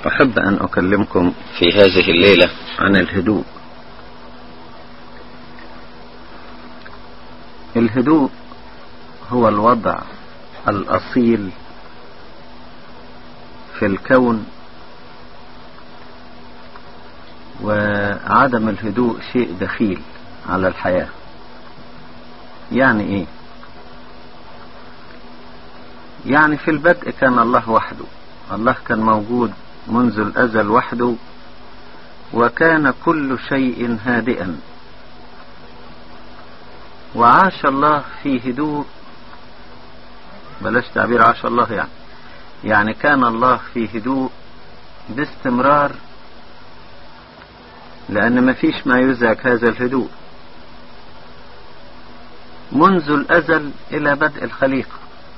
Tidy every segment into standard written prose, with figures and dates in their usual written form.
أحب أن أكلمكم في هذه الليلة عن الهدوء. الهدوء هو الوضع الأصيل في الكون، وعدم الهدوء شيء دخيل على الحياة. يعني إيه؟ يعني في البدء كان الله وحده، الله كان موجود منذ الأزل وحده، وكان كل شيء هادئا، وعاش الله في هدوء. بلاش تعبير عاش الله، يعني كان الله في هدوء باستمرار، لأن ما فيش ما يزعج هذا الهدوء منذ الأزل إلى بدء الخليقة.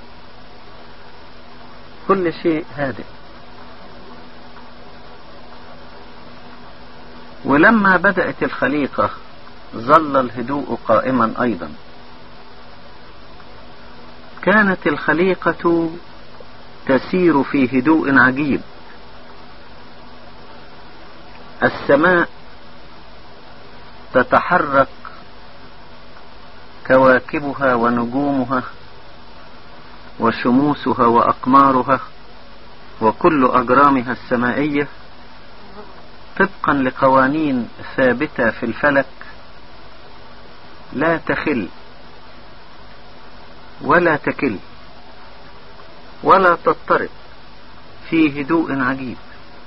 كل شيء هادئ. ولما بدأت الخليقة ظل الهدوء قائما أيضا. كانت الخليقة تسير في هدوء عجيب. السماء تتحرك كواكبها ونجومها وشموسها وأقمارها وكل أجرامها السمائية طبقا لقوانين ثابتة في الفلك، لا تخل ولا تكل ولا تضطرب، في هدوء عجيب.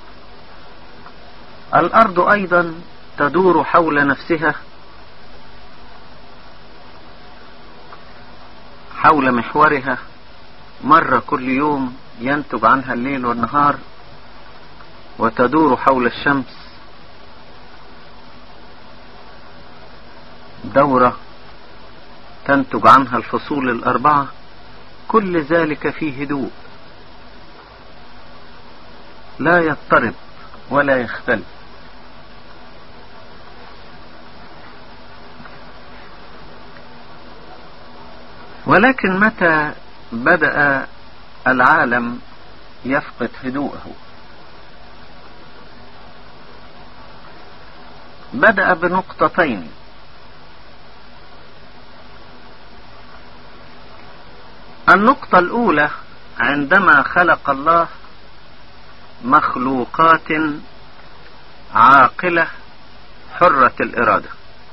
الأرض أيضا تدور حول نفسها، حول محورها، مرة كل يوم ينتج عنها الليل والنهار، وتدور حول الشمس دورة تنتج عنها الفصول الأربعة. كل ذلك فيه هدوء، لا يضطرب ولا يختل. ولكن متى بدأ العالم يفقد هدوءه؟ بدأ بنقطتين. النقطة الأولى عندما خلق الله مخلوقات عاقلة حرة الإرادة.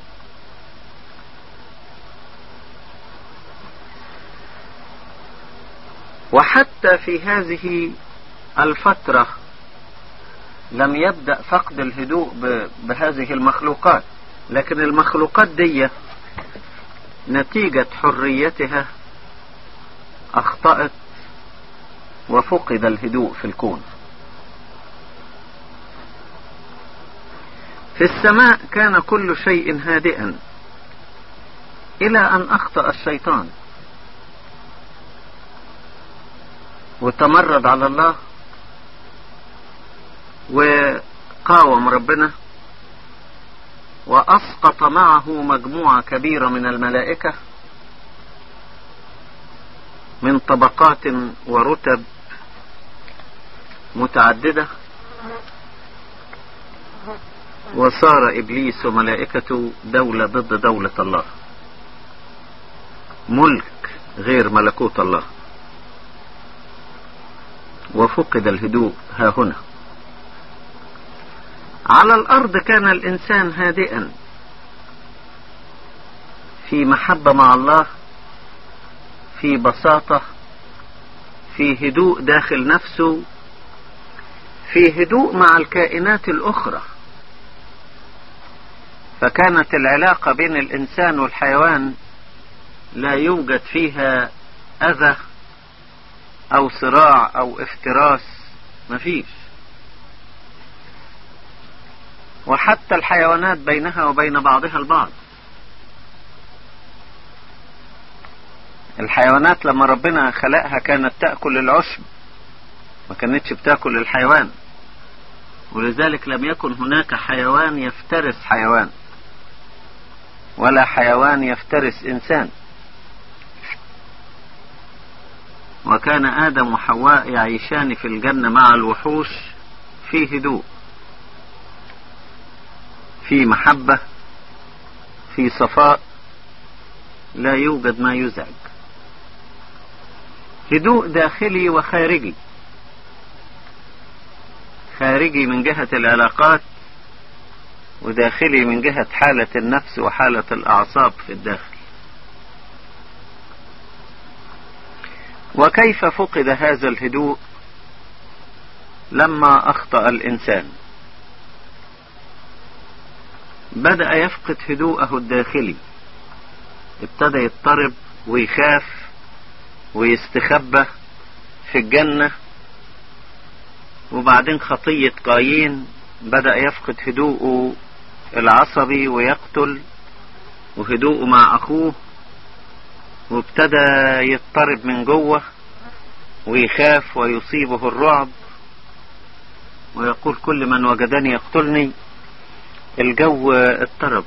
وحتى في هذه الفترة لم يبدأ فقد الهدوء بهذه المخلوقات، لكن المخلوقات دي نتيجة حريتها أخطأت وفقد الهدوء في الكون. في السماء كان كل شيء هادئا إلى أن أخطأ الشيطان وتمرد على الله وقاوم ربنا، وأسقط معه مجموعة كبيرة من الملائكة من طبقات ورتب متعددة، وصار إبليس وملائكته دولة ضد دولة الله، ملك غير ملكوت الله، وفقد الهدوء ها هنا. على الأرض كان الإنسان هادئا في محبة مع الله، في بساطة، في هدوء داخل نفسه، في هدوء مع الكائنات الأخرى. فكانت العلاقة بين الإنسان والحيوان لا يوجد فيها أذى أو صراع أو افتراس، مفيش. وحتى الحيوانات بينها وبين بعضها البعض. الحيوانات لما ربنا خلقها كانت تأكل العشب، ما كانتش بتأكل الحيوان، ولذلك لم يكن هناك حيوان يفترس حيوان، ولا حيوان يفترس إنسان. وكان آدم وحواء يعيشان في الجنة مع الوحوش في هدوء، في محبة، في صفاء، لا يوجد ما يزعج. هدوء داخلي وخارجي، خارجي من جهة العلاقات، وداخلي من جهة حالة النفس وحالة الأعصاب في الداخل. وكيف فقد هذا الهدوء لما أخطأ الإنسان؟ بدأ يفقد هدوءه الداخلي، ابتدى يضطرب ويخاف ويستخبى في الجنة. وبعدين خطية قايين بدأ يفقد هدوءه العصبي ويقتل، وهدوءه مع أخوه، وابتدى يضطرب من جوه ويخاف ويصيبه الرعب ويقول كل من وجدني يقتلني. الجو اضطرب.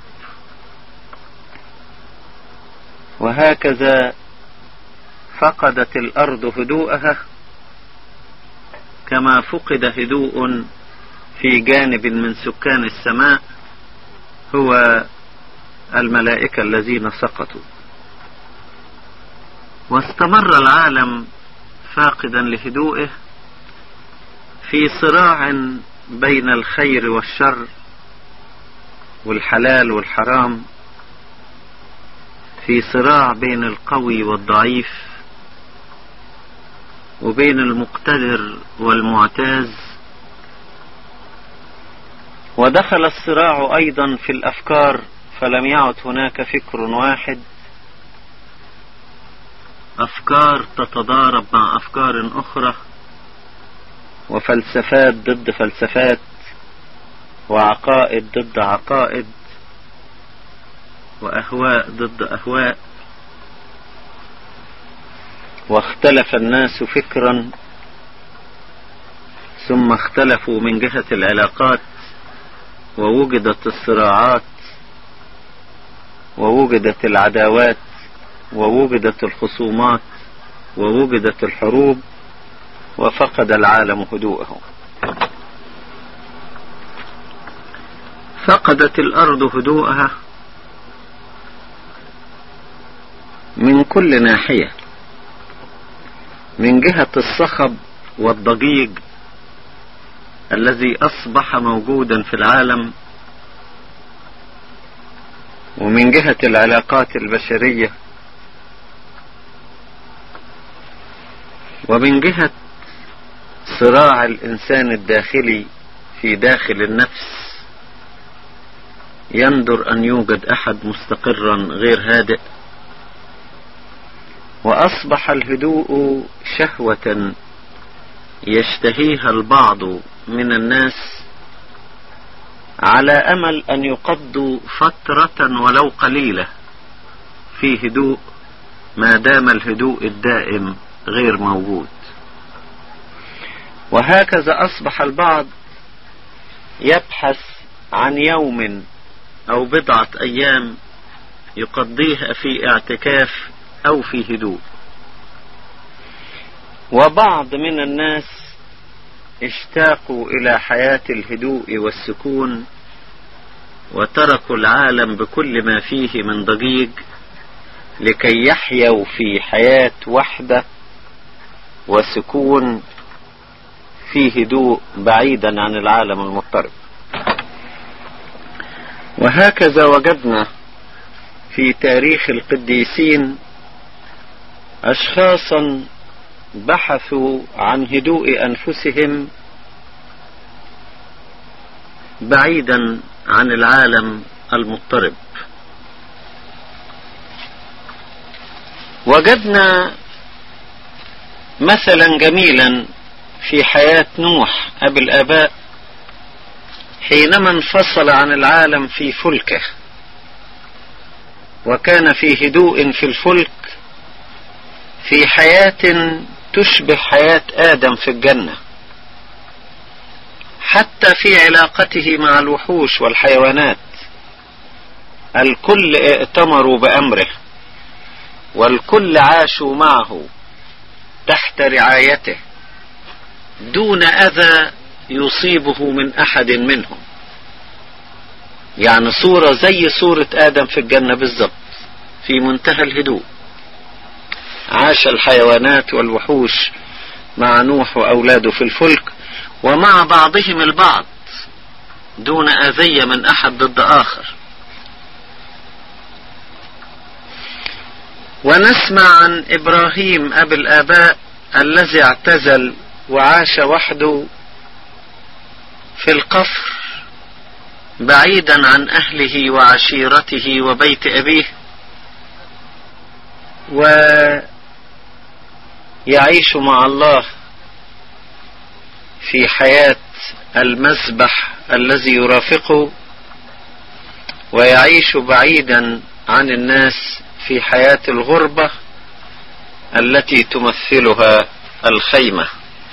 وهكذا فقدت الأرض هدوءها كما فقد هدوء في جانب من سكان السماء، هو الملائكة الذين سقطوا. واستمر العالم فاقدا لهدوءه في صراع بين الخير والشر والحلال والحرام، في صراع بين القوي والضعيف، وبين المقتدر والمعتاز. ودخل الصراع أيضا في الأفكار، فلم يعد هناك فكر واحد، أفكار تتضارب مع أفكار أخرى، وفلسفات ضد فلسفات، وعقائد ضد عقائد، وأهواء ضد أهواء. واختلف الناس فكرا، ثم اختلفوا من جهة العلاقات، ووجدت الصراعات، ووجدت العداوات، ووجدت الخصومات، ووجدت الحروب، وفقد العالم هدوءه. فقدت الأرض هدوءها من كل ناحية، من جهة الصخب والضجيج الذي أصبح موجودا في العالم، ومن جهة العلاقات البشرية، ومن جهة صراع الإنسان الداخلي في داخل النفس. يندر أن يوجد أحد مستقرا غير هادئ. وأصبح الهدوء شهوة يشتهيها البعض من الناس على أمل أن يقضوا فترة ولو قليلة في هدوء، ما دام الهدوء الدائم غير موجود. وهكذا أصبح البعض يبحث عن يوم أو بضعة أيام يقضيها في اعتكاف أو في هدوء. وبعض من الناس اشتاقوا إلى حياة الهدوء والسكون، وتركوا العالم بكل ما فيه من ضجيج لكي يحيوا في حياة وحدة وسكون في هدوء بعيدا عن العالم المضطرب. وهكذا وجدنا في تاريخ القديسين أشخاصا بحثوا عن هدوء أنفسهم بعيدا عن العالم المضطرب. وجدنا مثلا جميلا في حياة نوح أبي الآباء حينما انفصل عن العالم في فلكه، وكان في هدوء في الفلك، في حياة تشبه حياة آدم في الجنة، حتى في علاقته مع الوحوش والحيوانات الكل ائتمروا بأمره، والكل عاشوا معه تحت رعايته دون أذى يصيبه من أحد منهم. يعني صورة زي صورة آدم في الجنة بالضبط، في منتهى الهدوء. عاش الحيوانات والوحوش مع نوح وأولاده في الفلك، ومع بعضهم البعض دون أذية من أحد ضد آخر. ونسمع عن إبراهيم أبي الآباء الذي اعتزل وعاش وحده في القفر بعيدا عن أهله وعشيرته وبيت أبيه، ويعيش مع الله في حياة المذبح الذي يرافقه، ويعيش بعيدا عن الناس في حياة الغربة التي تمثلها الخيمة.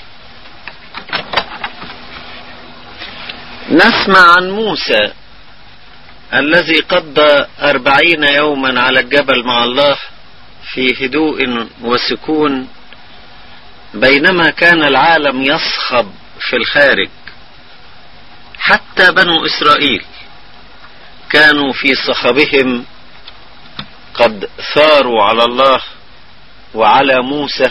نسمع عن موسى الذي قضى 40 يوما على الجبل مع الله في هدوء وسكون، بينما كان العالم يصخب في الخارج. حتى بنو إسرائيل كانوا في صخبهم قد ثاروا على الله وعلى موسى،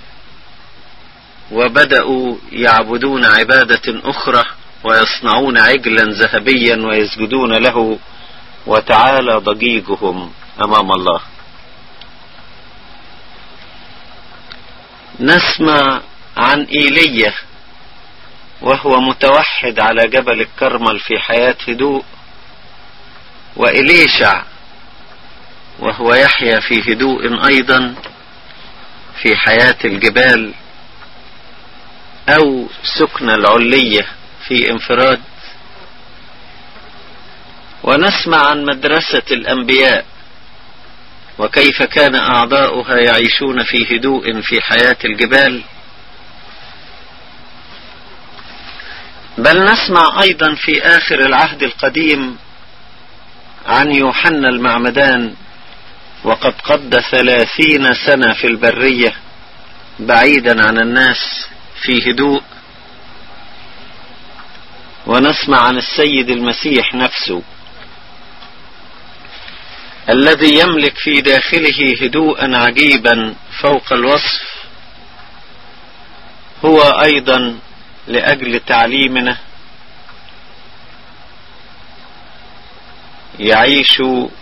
وبدأوا يعبدون عبادة أخرى ويصنعون عجلا ذهبيا ويسجدون له، وتعالى ضجيجهم أمام الله. نسمع عن إيليا وهو متوحد على جبل الكرمل في حياة هدوء، وإليشع وهو يحيا في هدوء أيضا في حياة الجبال أو سكن العلية في انفراد. ونسمع عن مدرسة الأنبياء وكيف كان أعضاؤها يعيشون في هدوء في حياة الجبال. بل نسمع أيضا في آخر العهد القديم عن يوحنا المعمدان، وقد قضى 30 سنة في البرية بعيدا عن الناس في هدوء. ونسمع عن السيد المسيح نفسه الذي يملك في داخله هدوءا عجيبا فوق الوصف، هو أيضا لأجل تعليمنا يعيش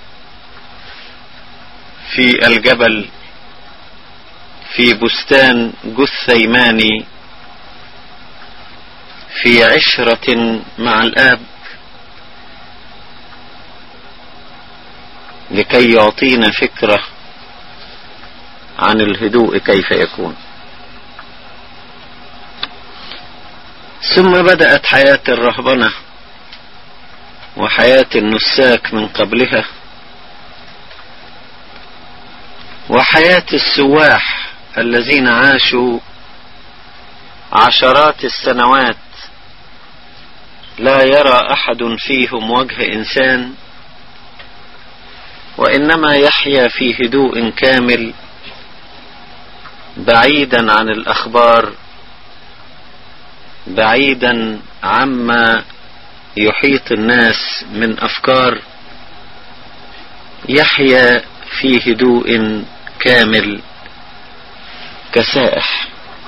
في الجبل في بستان جثيماني في عشرة مع الآب، لكي يعطينا فكرة عن الهدوء كيف يكون. ثم بدأت حياة الرهبنة وحياة النساك من قبلها، وحياة السواح الذين عاشوا عشرات السنوات لا يرى أحد فيهم وجه إنسان، وإنما يحيا في هدوء كامل بعيدا عن الأخبار، بعيدا عما يحيط الناس من أفكار، يحيا في هدوء كامل كسائح.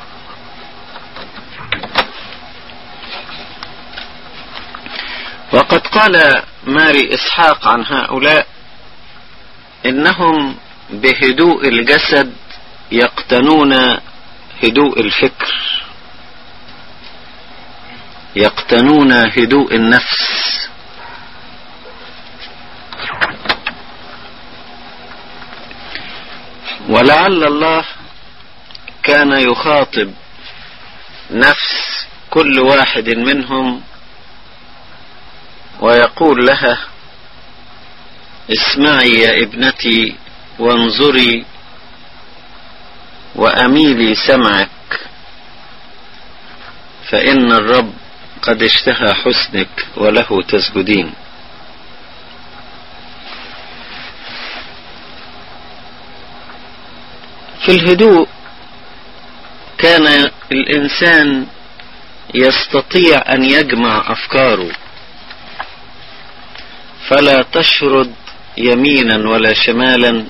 وقد قال ماري إسحاق عن هؤلاء إنهم بهدوء الجسد يقتنون هدوء الفكر، يقتنون هدوء النفس. ولعل الله كان يخاطب نفس كل واحد منهم ويقول لها: اسمعي يا ابنتي وانظري وأميلي سمعك، فإن الرب قد اشتهى حسنك وله تسجدين. في الهدوء كان الإنسان يستطيع أن يجمع أفكاره، فلا تشرد يمينا ولا شمالا،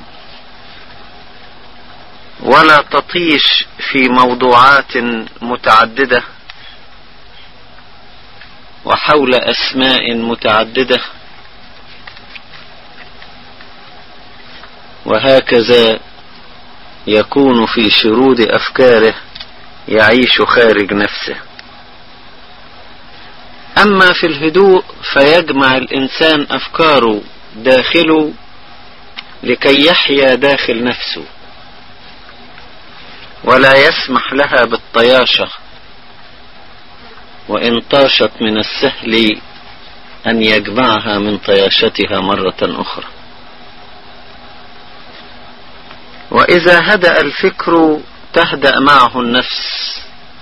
ولا تطيش في موضوعات متعددة وحول أسماء متعددة، وهكذا يكون في شرود أفكاره يعيش خارج نفسه. أما في الهدوء فيجمع الإنسان أفكاره داخله لكي يحيا داخل نفسه، ولا يسمح لها بالطياشة، وإن طاشت من السهل أن يجمعها من طياشتها مرة أخرى. وإذا هدأ الفكر تهدأ معه النفس،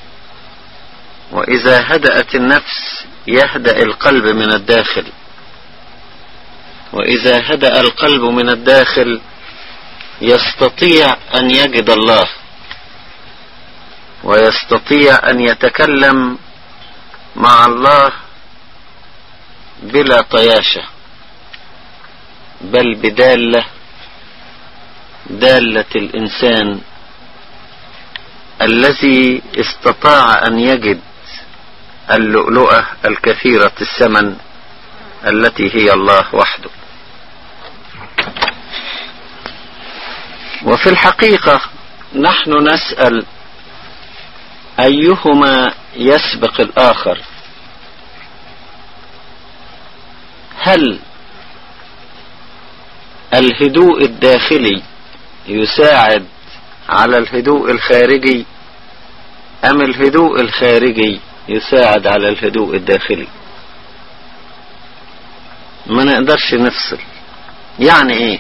وإذا هدأت النفس يهدأ القلب من الداخل، وإذا هدأ القلب من الداخل يستطيع أن يجد الله، ويستطيع أن يتكلم مع الله بلا طياشة، بل بدالة، دالة الإنسان الذي استطاع أن يجد اللؤلؤة الكثيرة الثمن التي هي الله وحده. وفي الحقيقة نحن نسأل أيهما يسبق الآخر؟ هل الهدوء الداخلي يساعد على الهدوء الخارجي، أم الهدوء الخارجي يساعد على الهدوء الداخلي؟ ما نقدرش نفصل. يعني ايه؟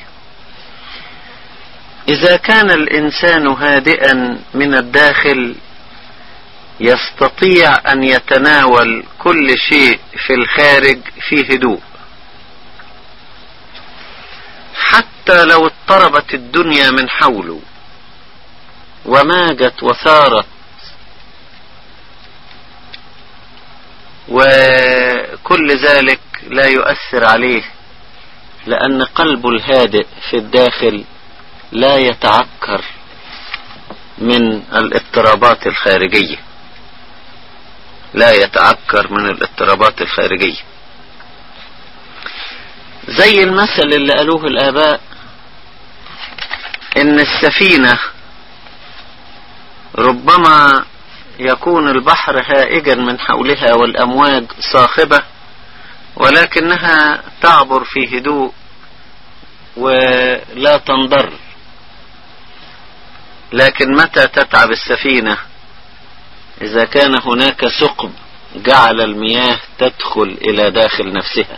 إذا كان الإنسان هادئا من الداخل يستطيع أن يتناول كل شيء في الخارج في هدوء، حتى لو اضطربت الدنيا من حوله وماجت وثارت، وكل ذلك لا يؤثر عليه، لأن قلبه الهادئ في الداخل لا يتعكر من الاضطرابات الخارجية، لا يتعكر من الاضطرابات الخارجية. زي المثل اللي قالوه الآباء، إن السفينة ربما يكون البحر هائجا من حولها والأمواج صاخبة، ولكنها تعبر في هدوء ولا تنضر. لكن متى تتعب السفينة؟ إذا كان هناك ثقب جعل المياه تدخل إلى داخل نفسها.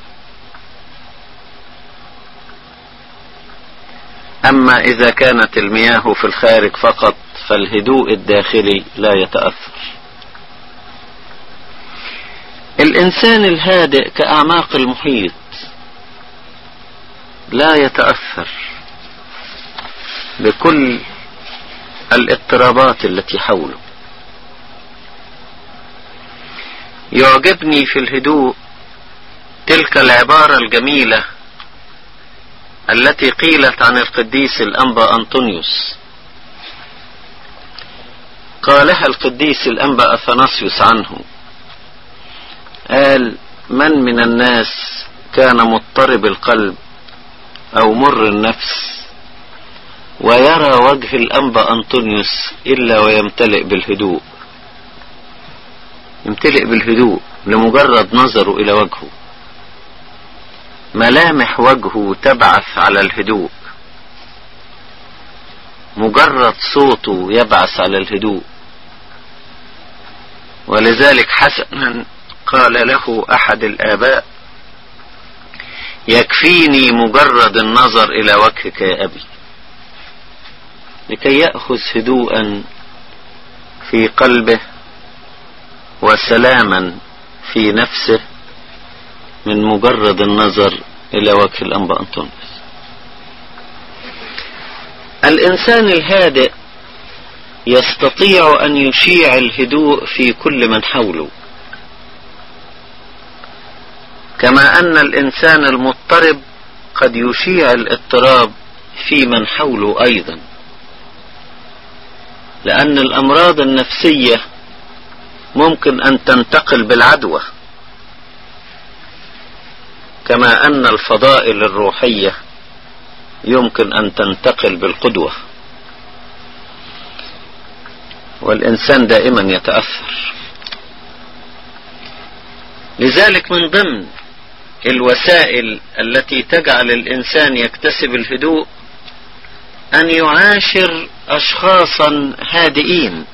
أما إذا كانت المياه في الخارج فقط فالهدوء الداخلي لا يتأثر. الإنسان الهادئ كأعماق المحيط لا يتأثر بكل الاضطرابات التي حوله. يعجبني في الهدوء تلك العبارة الجميلة التي قيلت عن القديس الأنبا أنطونيوس، قالها القديس الأنبا أثناسيوس عنه، قال: من الناس كان مضطرب القلب أو مر النفس ويرى وجه الأنبا أنطونيوس إلا ويمتلئ بالهدوء، يمتلئ بالهدوء لمجرد نظره إلى وجهه، ملامح وجهه تبعث على الهدوء، مجرد صوته يبعث على الهدوء. ولذلك حسنا قال له أحد الآباء: يكفيني مجرد النظر إلى وجهك يا أبي، لكي يأخذ هدوءا في قلبه وسلاما في نفسه من مجرد النظر إلى وجه الأنبا أنطونيوس. الإنسان الهادئ يستطيع أن يشيع الهدوء في كل من حوله، كما أن الإنسان المضطرب قد يشيع الاضطراب في من حوله أيضا، لأن الأمراض النفسية ممكن أن تنتقل بالعدوى، كما أن الفضائل الروحية يمكن أن تنتقل بالقدوة، والإنسان دائما يتأثر. لذلك من ضمن الوسائل التي تجعل الإنسان يكتسب الهدوء أن يعاشر أشخاصا هادئين،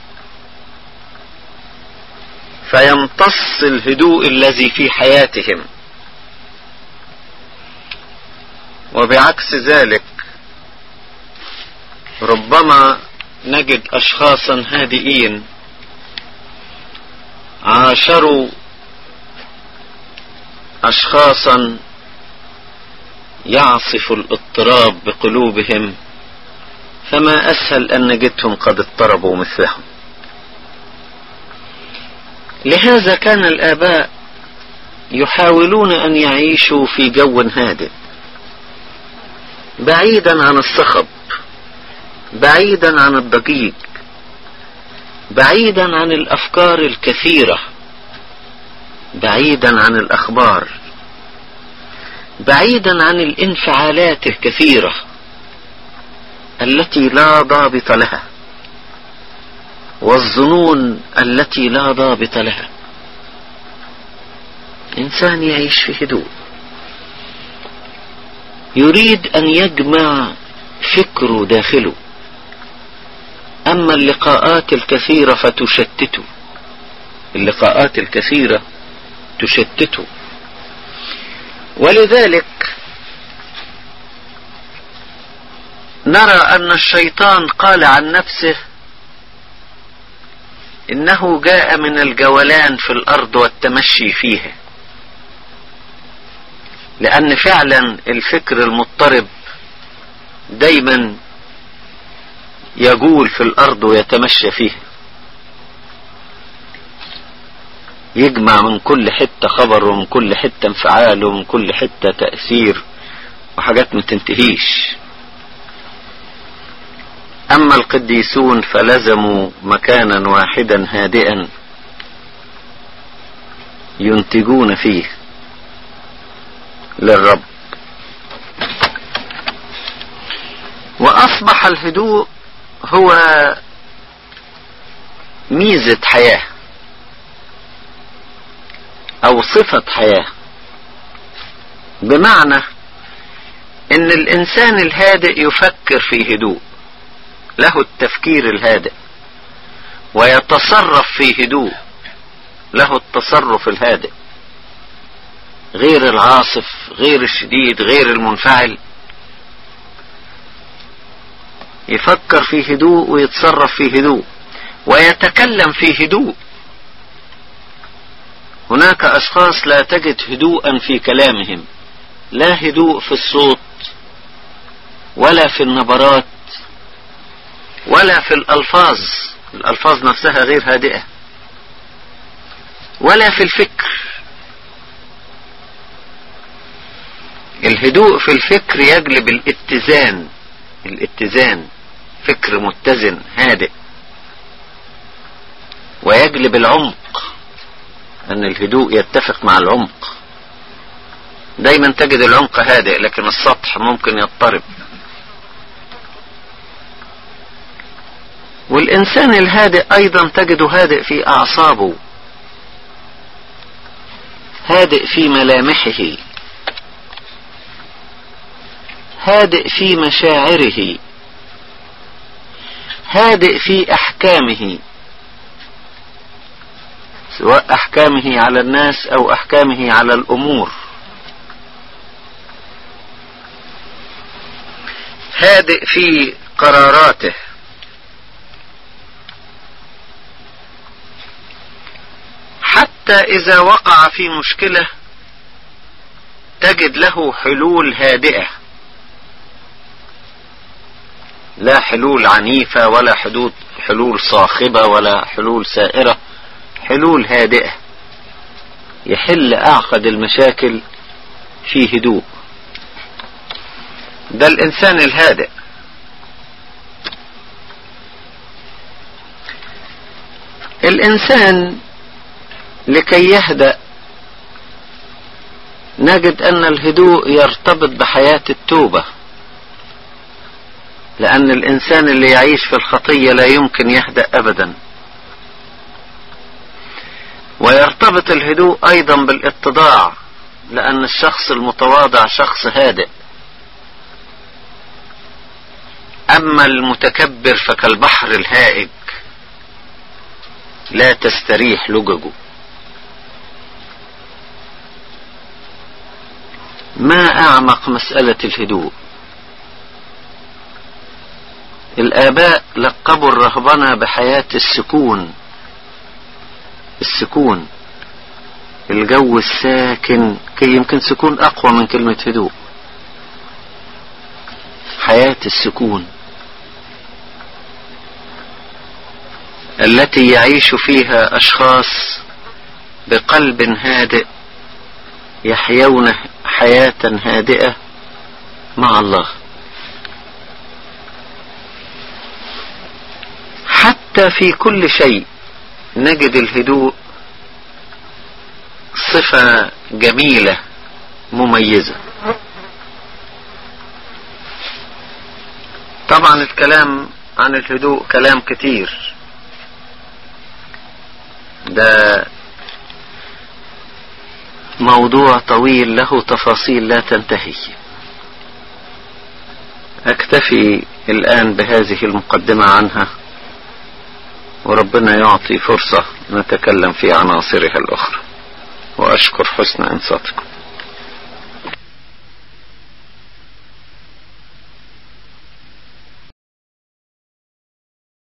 فيمتص الهدوء الذي في حياتهم. وبعكس ذلك ربما نجد أشخاصا هادئين عاشروا أشخاصا يعصف الاضطراب بقلوبهم، فما أسهل أن نجدهم قد اضطربوا مثلهم. لهذا كان الآباء يحاولون أن يعيشوا في جو هادئ، بعيدا عن الصخب، بعيدا عن الضجيج، بعيدا عن الأفكار الكثيرة، بعيدا عن الأخبار، بعيدا عن الانفعالات الكثيرة التي لا ضابط لها، والظنون التي لا ضابط لها. إنسان يعيش في هدوء، يريد أن يجمع فكره داخله، أما اللقاءات الكثيرة فتشتته، اللقاءات الكثيرة تشتته. ولذلك نرى أن الشيطان قال عن نفسه إنه جاء من الجولان في الأرض والتمشي فيها، لأن فعلا الفكر المضطرب دايما يجول في الأرض ويتمشى فيها، يجمع من كل حتة خبر، ومن كل حتة انفعال، ومن كل حتة تأثير، وحاجات ما تنتهيش. أما القديسون فلزموا مكانا واحدا هادئا ينتجون فيه للرب. وأصبح الهدوء هو ميزة حياة أو صفة حياة، بمعنى إن الإنسان الهادئ يفكر في هدوء، له التفكير الهادئ، ويتصرف في هدوء، له التصرف الهادئ، غير العاصف، غير الشديد، غير المنفعل. يفكر في هدوء ويتصرف في هدوء ويتكلم في هدوء. هناك أشخاص لا تجد هدوءا في كلامهم، لا هدوء في الصوت ولا في النبرات ولا في الألفاظ، الألفاظ نفسها غير هادئة، ولا في الفكر. الهدوء في الفكر يجلب الاتزان، الاتزان، فكر متزن هادئ، ويجلب العمق، أن الهدوء يتفق مع العمق. دايما تجد العمق هادئ لكن السطح ممكن يضطرب. والإنسان الهادئ أيضا تجده هادئ في أعصابه، هادئ في ملامحه، هادئ في مشاعره، هادئ في أحكامه، سواء أحكامه على الناس أو أحكامه على الأمور. هادئ في قراراته، حتى إذا وقع في مشكلة تجد له حلول هادئة، لا حلول عنيفة ولا حلول صاخبة ولا حلول سائرة، حلول هادئة يحل أعقد المشاكل في هدوء. ده الإنسان الهادئ. الإنسان لكي يهدأ نجد أن الهدوء يرتبط بحياة التوبة، لأن الإنسان اللي يعيش في الخطية لا يمكن يهدأ أبدا. ويرتبط الهدوء أيضا بالاتضاع، لأن الشخص المتواضع شخص هادئ، أما المتكبر فكالبحر الهائج لا تستريح لججه. ما أعمق مسألة الهدوء. الآباء لقبوا الرهبنة بحياة السكون. السكون، الجو الساكن، كي يمكن سكون أقوى من كلمة هدوء. حياة السكون التي يعيش فيها أشخاص بقلب هادئ يحيون حياة هادئة مع الله. حتى في كل شيء نجد الهدوء صفة جميلة مميزة. طبعا الكلام عن الهدوء كلام كتير، ده موضوع طويل له تفاصيل لا تنتهي. أكتفي الآن بهذه المقدمة عنها، وربنا يعطي فرصة نتكلم في عناصرها الأخرى. وأشكر حسن إنصاتكم.